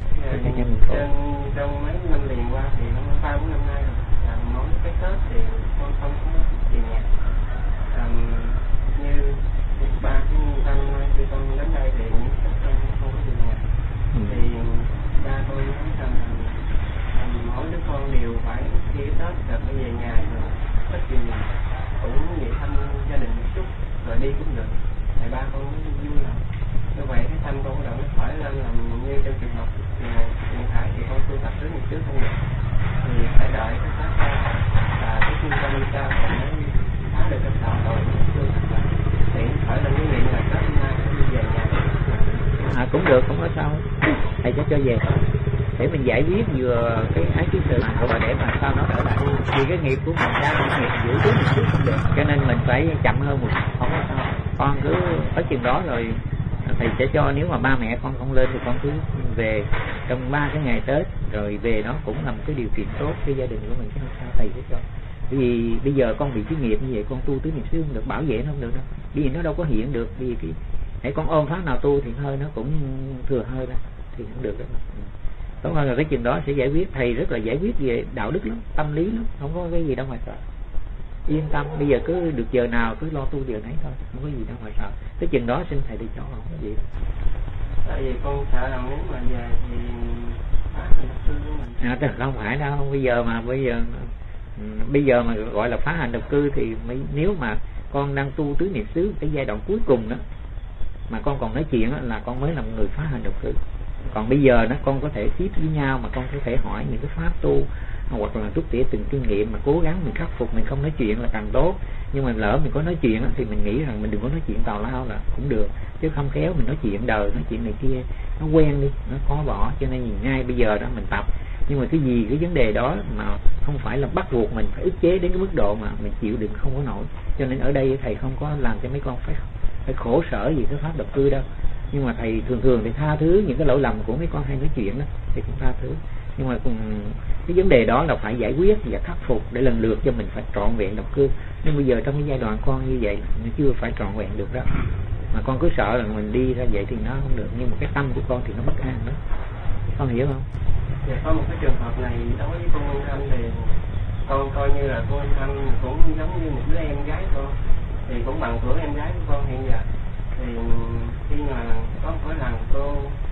Trong mấy năm liền qua thì 3-4 năm nay rồi, mỗi cái Tết thì con không có tiền nhạc. Như 3 năm nay khi con đến đây thì những Tết con không có tiền nhạc. Thì ba tôi nói rằng mỗi đứa con đều phải khi Tết rồi phải về nhà rồi ít gì cũng về thăm gia đình một chút rồi đi cũng được. Thầy ba con vui lòng. Như vậy cái tâm con bắt đầu nó khỏi lên, làm như trong trường học hiện tại thì con tu tập tới một trước không được, thì phải đợi cái Tết và cái trung tâm đi cao còn mới phá được cái đạo rồi tu tập lại thì khỏi lên cái niệm là Tết hôm nay phải đi về nhà.
Cũng được, không có sao, thầy sẽ cho về để mình giải quyết vừa cái ái kiến sự và để mà sao nó đỡ lại. Vì cái nghiệp của mình ra cái nghiệp giữ trước một chút không được, cho nên mình phải chậm hơn một chút, không có sao. Con cứ ở chừng đó rồi thầy sẽ cho. Nếu mà ba mẹ con không lên thì con cứ về trong 3 cái ngày Tết rồi về, nó cũng là một cái điều kiện tốt cho gia đình của mình chứ không sao. Thầy sẽ cho. Vì bây giờ con bị cái nghiệp như vậy, con tu tứ niệm xứ không được, bảo vệ nó không được đâu, vì nó đâu có hiện được. Vì cái hãy con ôm pháp nào tu thì hơi nó cũng thừa hơi ra thì không được đâu. Tốt hơn là cái chuyện đó sẽ giải quyết. Thầy rất là giải quyết về đạo đức lắm, tâm lý lắm, không có cái gì đâu mà sợ. Yên tâm, bây giờ cứ được giờ nào cứ lo tu giờ nấy thôi, không có gì đâu mà sợ. Cái chuyện đó xin thầy đi cho, không có gì đâu.
Tại vì con sợ rằng nếu mà về thì phá hành độc cư của mình.
Không phải đâu, bây giờ mà gọi là phá hành độc cư thì nếu mà con đang tu tứ niệm xứ cái giai đoạn cuối cùng đó mà con còn nói chuyện đó, là con mới là một người phá hành độc cư. Còn bây giờ nó con có thể tiếp với nhau mà con có thể hỏi những cái pháp tu hoặc là rút tỉa từng kinh nghiệm mà cố gắng mình khắc phục. Mình không nói chuyện là càng tốt, nhưng mà lỡ mình có nói chuyện đó, thì mình nghĩ rằng mình đừng có nói chuyện tào lao là cũng được, chứ không khéo mình nói chuyện đời, nói chuyện này kia nó quen đi, nó khó bỏ. Cho nên ngay bây giờ đó mình tập, nhưng mà cái vấn đề đó mà không phải là bắt buộc mình phải ức chế đến cái mức độ mà mình chịu đựng không có nổi. Cho nên ở đây thầy không có làm cho mấy con phải khổ sở gì cái pháp độc cư đâu. Nhưng mà thầy thường thì tha thứ những cái lỗi lầm của mấy con hay nói chuyện đó, thì cũng tha thứ. Nhưng mà cái vấn đề đó là phải giải quyết và khắc phục để lần lượt cho mình phải trọn vẹn độc cư. Nhưng bây giờ trong cái giai đoạn con như vậy nó chưa phải trọn vẹn được đâu. Mà con cứ sợ là mình đi ra vậy thì nó không được. Nhưng mà cái tâm của con thì nó bất an đó. Con hiểu không?
Dạ, có một cái trường hợp này đối với cô Thanh thì con coi như là cô Thanh cũng giống như một đứa em gái con, thì cũng bằng tuổi em gái của con hiện giờ. Thì khi mà có một lần cô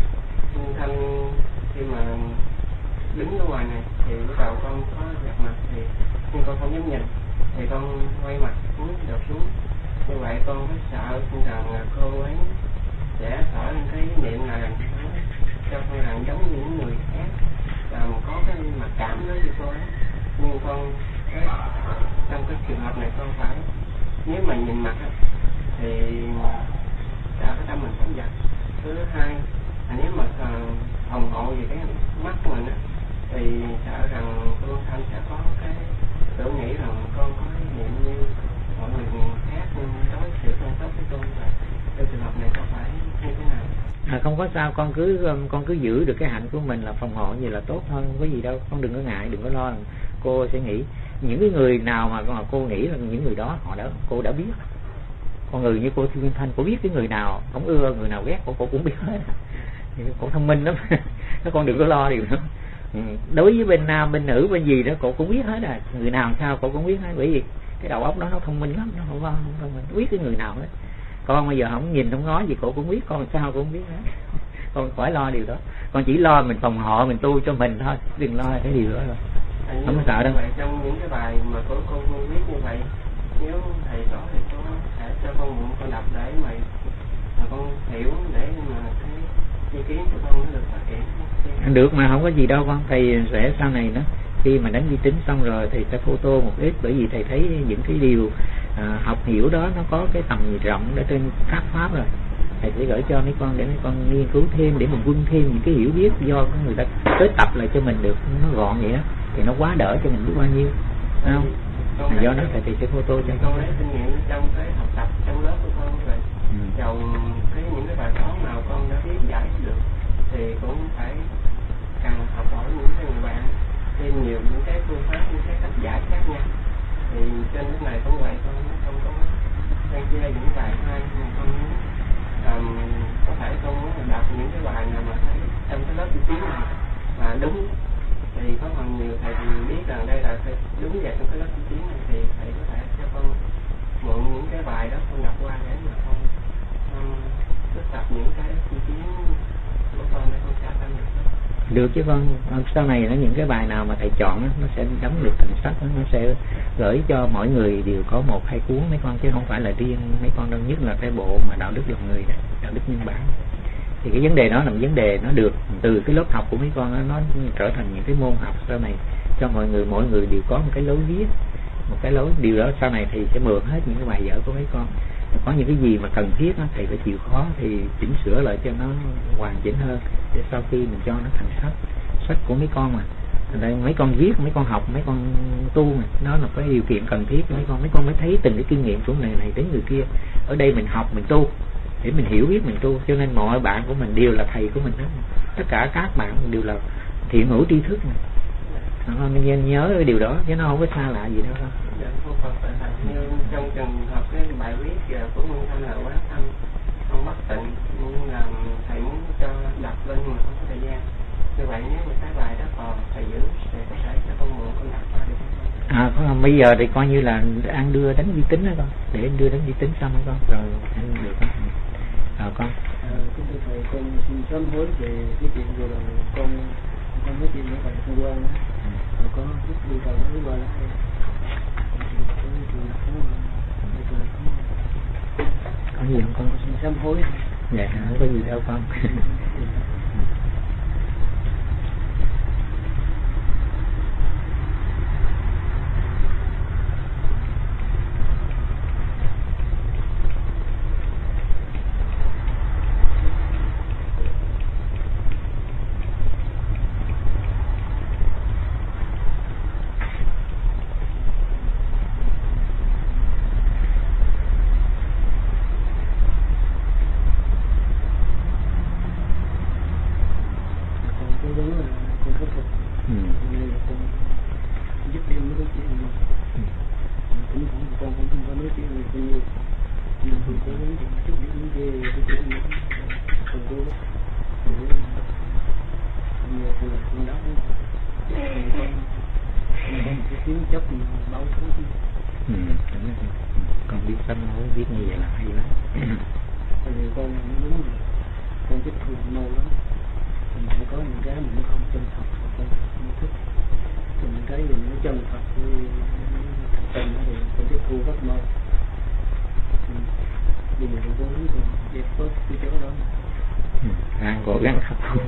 Thanh khi mà đứng ở ngoài này thì lúc đầu con có gặp mặt thì nhưng con không dám nhìn, thì con quay mặt xuống đột xuống. Như vậy con có sợ rằng cô ấy sẽ thở lên cái niệm là cho con rằng giống như những người khác và có cái mặc cảm đối với cô ấy. Nhưng con trong cái trường hợp này con phải, nếu mà nhìn mặt thì sợ cái tâm mình không giật. Thứ hai là nếu mà phòng hộ về cái mắt của mình thì sợ rằng cô Thanh sẽ có cái tưởng nghĩ rằng con có cái niệm như mọi người khác nhưng đối xử không tốt với con. Và trong trường hợp này có phải như thế nào?
Không có sao, con cứ giữ được cái hạnh của mình là phòng hộ như là tốt hơn, không có gì đâu. Con đừng có ngại, đừng có lo. Cô sẽ nghĩ những cái người nào mà cô nghĩ là những người đó họ đã, cô đã biết. Con người như cô Thiên Thanh, cô biết cái người nào không ưa, người nào ghét, cô cũng biết hết. Cô thông minh lắm. Nó con đừng có lo điều đó. Đối với bên nam, bên nữ, bên gì đó cô cũng biết hết à. Người nào sao cô cũng biết hết. Bởi vì cái đầu óc đó nó thông minh lắm, nó không thông minh, biết cái người nào hết. Con bây giờ không nhìn không nói gì cô cũng biết, con sao cô cũng biết hết. Con khỏi lo điều đó. Con chỉ lo mình phòng hộ, mình tu cho mình thôi, đừng lo cái điều đó rồi. Không có sợ đâu.
Trong những cái bài mà cô viết như vậy, nếu thầy có thì cô sẽ cho con mượn con đọc để mà con hiểu, để mà cái ý kiến của con nó được phát triển.
Được mà, không có gì đâu con. Thầy sẽ sau này nó khi mà đánh vi tính xong rồi thì sẽ photo một ít, bởi vì thầy thấy những cái điều học hiểu đó nó có cái tầm rộng ở trên các pháp rồi. Thầy sẽ gửi cho mấy con để mấy con nghiên cứu thêm, để mình quân thêm những cái hiểu biết do người ta kết tập lại cho mình được nó gọn vậy đó, thì nó quá đỡ cho mình biết bao nhiêu, phải không? Do đó thầy sẽ photo cho
con lấy kinh nghiệm trong cái học tập trong lớp của con rồi. Dầu những cái bài toán nào con đã biết giải được thì cũng phải càng học hỏi những cái người bạn thêm nhiều những cái phương pháp, những cái cách giải khác nhau. Thì trên lúc này cũng vậy, con không có đang chơi những bài hay, nhưng con có thể con muốn đọc những cái bài nào mà thấy trong cái lớp tiếng này mà đúng, thì có phần nhiều thầy biết rằng đây là đúng vậy trong cái lớp tiếng này, thì thầy có thể cho con mượn những cái bài đó con đọc qua để mà con thực tập những cái tiếng của con để con trả tâm
được chứ con. Sau này nó những cái bài nào mà thầy chọn nó sẽ đóng được thành sách, nó sẽ gửi cho mỗi người đều có 1-2 cuốn mấy con, chứ không phải là riêng mấy con đâu, nhất là cái bộ mà đạo đức lòng người này, đạo đức nhân bản. Thì cái vấn đề đó là một vấn đề nó được từ cái lớp học của mấy con, nó trở thành những cái môn học sau này cho mọi người đều có một cái lối viết, một cái lối. Điều đó sau này thì sẽ mượn hết những cái bài vở của mấy con. Có những cái gì mà cần thiết đó, thầy phải chịu khó thì chỉnh sửa lại cho nó hoàn chỉnh hơn, để sau khi mình cho nó thành sách của mấy con. Mà đây mấy con viết, mấy con học, mấy con tu mà nó là cái điều kiện cần thiết. Mấy con mới thấy từng cái kinh nghiệm của người này đến người kia. Ở đây mình học, mình tu để mình hiểu biết, mình tu, cho nên mọi bạn của mình đều là thầy của mình hết. Tất cả các bạn đều là thiện hữu tri thức mà. Nên nhớ cái điều đó chứ nó không có xa lạ gì đâu.
Như trong trường hợp cái bài viết của Nguyên Thanh là quá thân không bất tịnh, nhưng là thầy muốn cho đọc lên nhưng mà không có thời gian. Như vậy nếu mà cái bài đó còn thầy giữ thì có thể cho con mượn con đọc qua được không?
Bây giờ thì coi như là anh đưa đánh vi tính đó con, để anh đưa đánh vi tính xong con rồi anh được con. Con.
Kính thưa thầy, con xin sám hối về cái chuyện vừa rồi con nói chuyện với thầy không quen á, rồi có lúc đi thầy nói qua là
có gì không con?
Xin sám hối.
Dạ không có gì đâu con. Con biết sám hối, biết như vậy là hay lắm.
Con đúng rồi, con thích thù mau lắm. Mình phải có những cái mình không chân thật, con không thích. Những cái mình nó chân thật với thật tình thì con thích thù rất mau. Vì mình cố gắng con dẹp bớt cái chỗ đó.
Đang cố gắng khắc phục.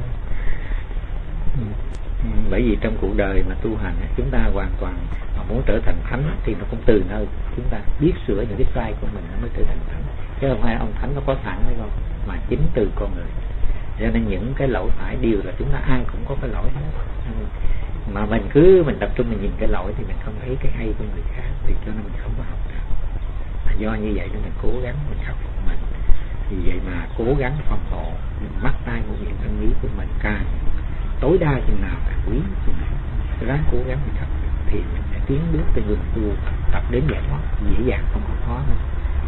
Bởi vì trong cuộc đời mà tu hành chúng ta hoàn toàn mà muốn trở thành thánh thì nó cũng từ nơi chúng ta biết sửa những cái sai của mình nó mới trở thành thánh, chứ không phải ông thánh nó có sẵn hay không, mà chính từ con người. Cho nên những cái lỗi phải đều là chúng ta ai cũng có cái lỗi hết, mà mình tập trung mình nhìn cái lỗi thì mình không thấy cái hay của người khác, thì cho nên mình không có học được. Do như vậy nên mình cố gắng mình khắc phục mình, vì vậy mà cố gắng phòng hộ mình mắt tay của miệng thân ý của mình càng tối đa chừng nào càng quý chừng nào, ráng cố gắng mình khắc phục thì mình sẽ tiến bước từ người tu tập đến giải thoát dễ dàng, không có khó đâu.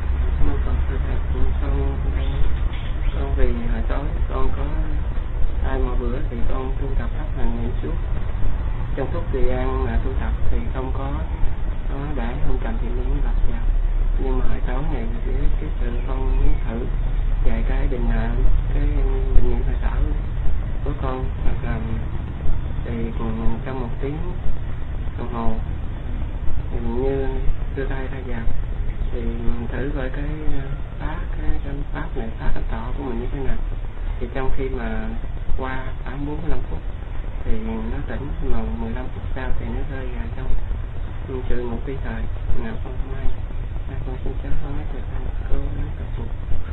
Con vì hồi tối con có hai một bữa thì con tu tập pháp hành niệm suốt trong suốt thời gian là tu tập thì không có để không cần thì muốn lập vào, nhưng mà hồi tối này thì cái sự con muốn thử vài cái định cái định niệm hơi thở của con, hoặc là thì trong 1 tiếng đồng hồ thì như đưa tay ra vào thì mình thử coi cái pháp này, pháp tập tọ của mình như thế nào. Thì trong khi mà qua khoảng 45 phút thì nó tỉnh, mà 15 phút sau thì nó rơi vào trong trừ một cái thời nào con mai. Con xin cháu nói cho thầy cô gắng khắc phục.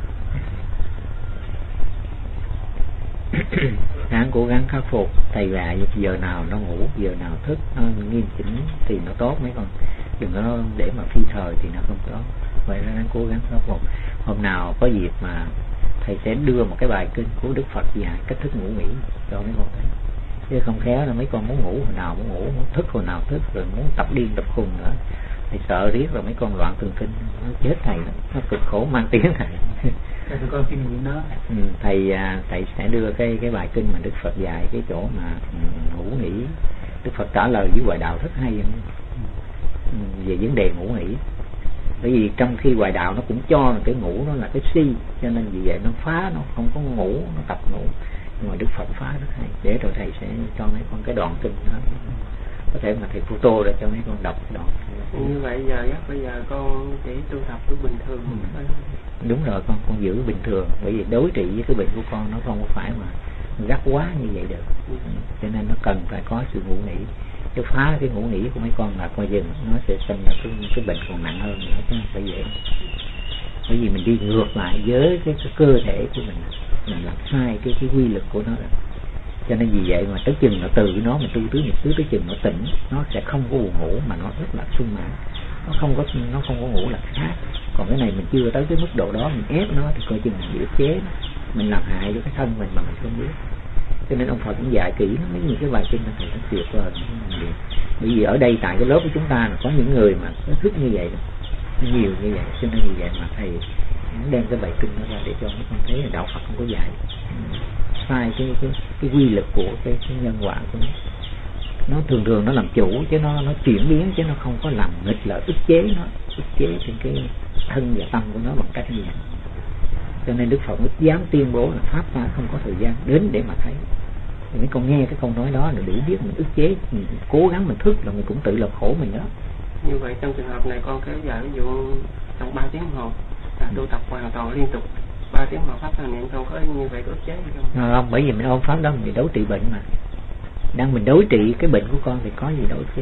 Ráng cố gắng khắc phục. Thầy là giờ nào nó ngủ, giờ nào thức, nó nghiêm chỉnh thì nó tốt mấy con. Đừng có để mà phi thời thì nó không tốt. Vậy nên ráng cố gắng khắc phục. Hôm nào có dịp mà thầy sẽ đưa một cái bài kinh của Đức Phật dạy cách thức ngủ nghỉ cho mấy con thấy. Chứ không khéo là mấy con muốn ngủ hồi nào muốn ngủ, muốn thức hồi nào thức, rồi muốn tập điên tập khùng nữa. Thầy sợ riết rồi mấy con loạn thần kinh, nó chết thầy đó. Nó cực khổ mang tiếng thầy.
Tụi con xin nguyện đó.
Thầy sẽ đưa cái bài kinh mà Đức Phật dạy cái chỗ mà ngủ nghỉ. Đức Phật trả lời với Hoài Đạo rất hay về vấn đề ngủ nghỉ. Bởi vì trong khi Hoài Đạo nó cũng cho là cái ngủ nó là cái si, cho nên vì vậy nó phá, nó không có ngủ, nó tập ngủ. Nhưng mà Đức Phật phá rất hay. Để rồi thầy sẽ cho mấy con cái đoạn kinh đó, có thể mà thầy photo ra cho mấy con đọc cái đoạn.
Như vậy bây giờ con chỉ tu tập của bình thường.
Đúng rồi, con giữ bình thường. Bởi vì đối trị với cái bệnh của con nó không phải mà gắt quá như vậy được. Cho nên nó cần phải có sự ngủ nghỉ. Chứ phá cái ngủ nghỉ của mấy con là coi dừng nó sẽ sinh ra cái bệnh còn nặng hơn nữa, chứ không phải vậy. Bởi vì mình đi ngược lại với cái cơ thể của mình làm sai cái quy lực của nó rồi. Cho nên vì vậy mà tới chừng nó từ nó mà tu tứ niệm xứ, tới chừng nó tỉnh, nó sẽ không có buồn ngủ mà nó rất là sung mãn. Nó không có ngủ là khác. Còn cái này mình chưa tới cái mức độ đó, mình ép nó thì coi chừng mình bị ức chế nó. Mình làm hại cho cái thân mình mà mình không biết. Cho nên ông Phật cũng dạy kỹ nó, mấy những cái bài kinh nó thầy nó tuyệt vời. Bởi vì ở đây tại cái lớp của chúng ta là có những người mà nó thức như vậy, nhiều như vậy, cho nên vì vậy mà thầy đem cái bài kinh nó ra để cho mấy con thấy là đạo Phật không có dạy sai cái quy lực của cái nhân quả của nó. Nó thường nó làm chủ chứ nó chuyển biến, chứ nó không có làm nghịch lợi, ức chế trên cái thân và tâm của nó bằng cách như vậy. Cho nên Đức Phật mới dám tuyên bố là pháp ta không có thời gian đến để mà thấy. Thì mấy con nghe cái câu nói đó là để biết mình ức chế, mình cố gắng mình thức là mình cũng tự làm khổ mình đó.
Như vậy trong trường hợp này con kéo dài ví dụ trong 3 tiếng đồng hồ là tu tập hoàn toàn liên tục 3 tiếng đồng hồ pháp thần niệm, con có như vậy có ức chế hay không?
Không, bởi vì mình ôm pháp đó mình đấu trị bệnh mà. Đang mình đối trị cái bệnh của con thì có gì đâu chứ.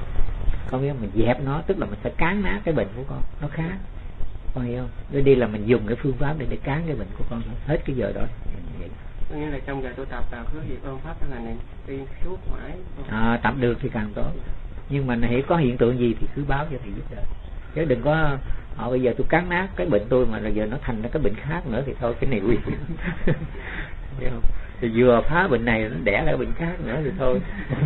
Con biết mình dẹp nó, tức là mình sẽ cán nát cái bệnh của con, nó khác. Con hiểu không? Đưa đi là mình dùng cái phương pháp để cán cái bệnh của con hết cái giờ đó.
Có nghĩa là trong giờ tu tập là cứ việc ôm pháp là niệm đi suốt mãi.
Tập được thì càng tốt. Nhưng mà hãy có hiện tượng gì thì cứ báo cho thầy giúp đỡ. Chứ đừng có bây giờ tôi cán nát cái bệnh tôi mà giờ nó thành ra cái bệnh khác nữa thì thôi, cái này nguy hiểm. Hiểu không? Thì vừa phá bệnh này nó đẻ ra bệnh khác nữa thì thôi.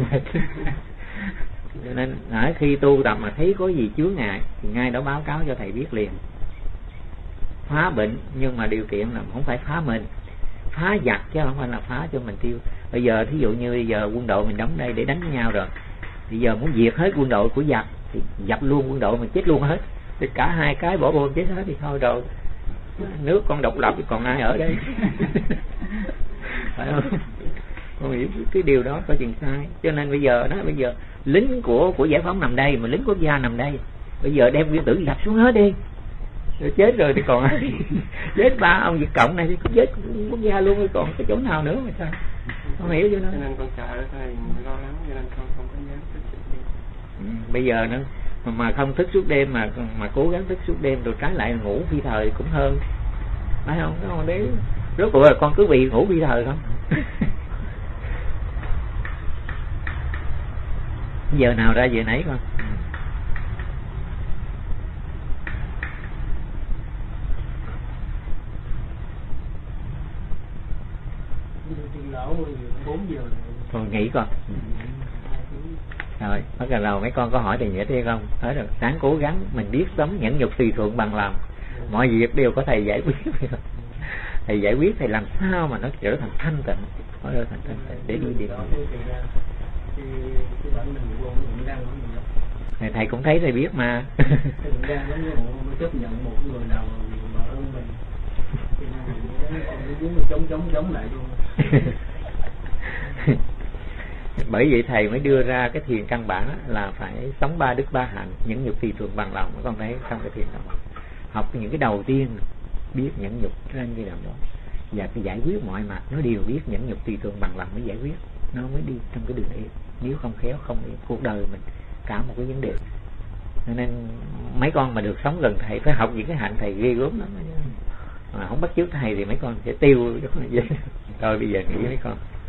Cho nên khi tu tập mà thấy có gì chướng ngại thì ngay đó báo cáo cho thầy biết liền. Phá bệnh nhưng mà điều kiện là không phải phá mình, phá giặc chứ không phải là phá cho mình tiêu. Bây giờ thí dụ như bây giờ quân đội mình đóng đây để đánh với nhau rồi, bây giờ muốn diệt hết quân đội của giặc thì dập luôn quân đội mình chết luôn hết, thì cả hai cái bỏ bom chết hết thì thôi rồi, nước con độc lập thì còn ai ở đây. Phải không? Con hiểu cái điều đó có chừng sai. Cho nên bây giờ lính của giải phóng nằm đây mà lính quốc gia nằm đây, bây giờ đem nguyên tử dập xuống hết đi, rồi chết rồi thì còn ai? Chết ba ông Việt Cộng này thì cũng chết quốc gia luôn, còn cái chỗ nào nữa mà sao? Không hiểu cho
nên con sợ thầy lo lắng, cho nên con không có dám thức suốt đêm.
Bây giờ nữa mà không thức suốt đêm mà cố gắng thức suốt đêm rồi trái lại ngủ phi thời cũng hơn, phải không? Cái con đấy rốt cuộc là con cứ bị ngủ phi thời không? Giờ nào ra giờ nấy con. Con nghỉ con. Rồi, bắt đầu mấy con có hỏi thầy nghĩa thế không? Nói rồi, sáng cố gắng, mình biết sống nhẫn nhục tùy thuận bằng lòng. Mọi việc đều có thầy giải quyết. Thầy giải quyết, thầy làm sao mà nó trở thành thanh tịnh, nó trở thành thanh tịnh để đi điện. Thầy cũng thấy, thầy biết mà.
Chấp nhận một người nào mà ơn mình, chống lại luôn.
Bởi vậy thầy mới đưa ra cái thiền căn bản là phải sống 3 đức 3 hạnh, nhẫn nhục tùy thuận bằng lòng. Con thấy trong cái thiền đó học những cái đầu tiên biết nhẫn nhục trên cái đoạn đó, và cái giải quyết mọi mặt nó đều biết nhẫn nhục tùy thuận bằng lòng mới giải quyết. nó mới đi trong cái đường yên. Nếu không khéo không yên, cuộc đời mình cả một cái vấn đề. Nên mấy con mà được sống gần thầy phải học những cái hạnh thầy ghê gớm lắm, mà không bắt chước thầy thì mấy con sẽ tiêu vậy. Thôi bây giờ nghỉ mấy con.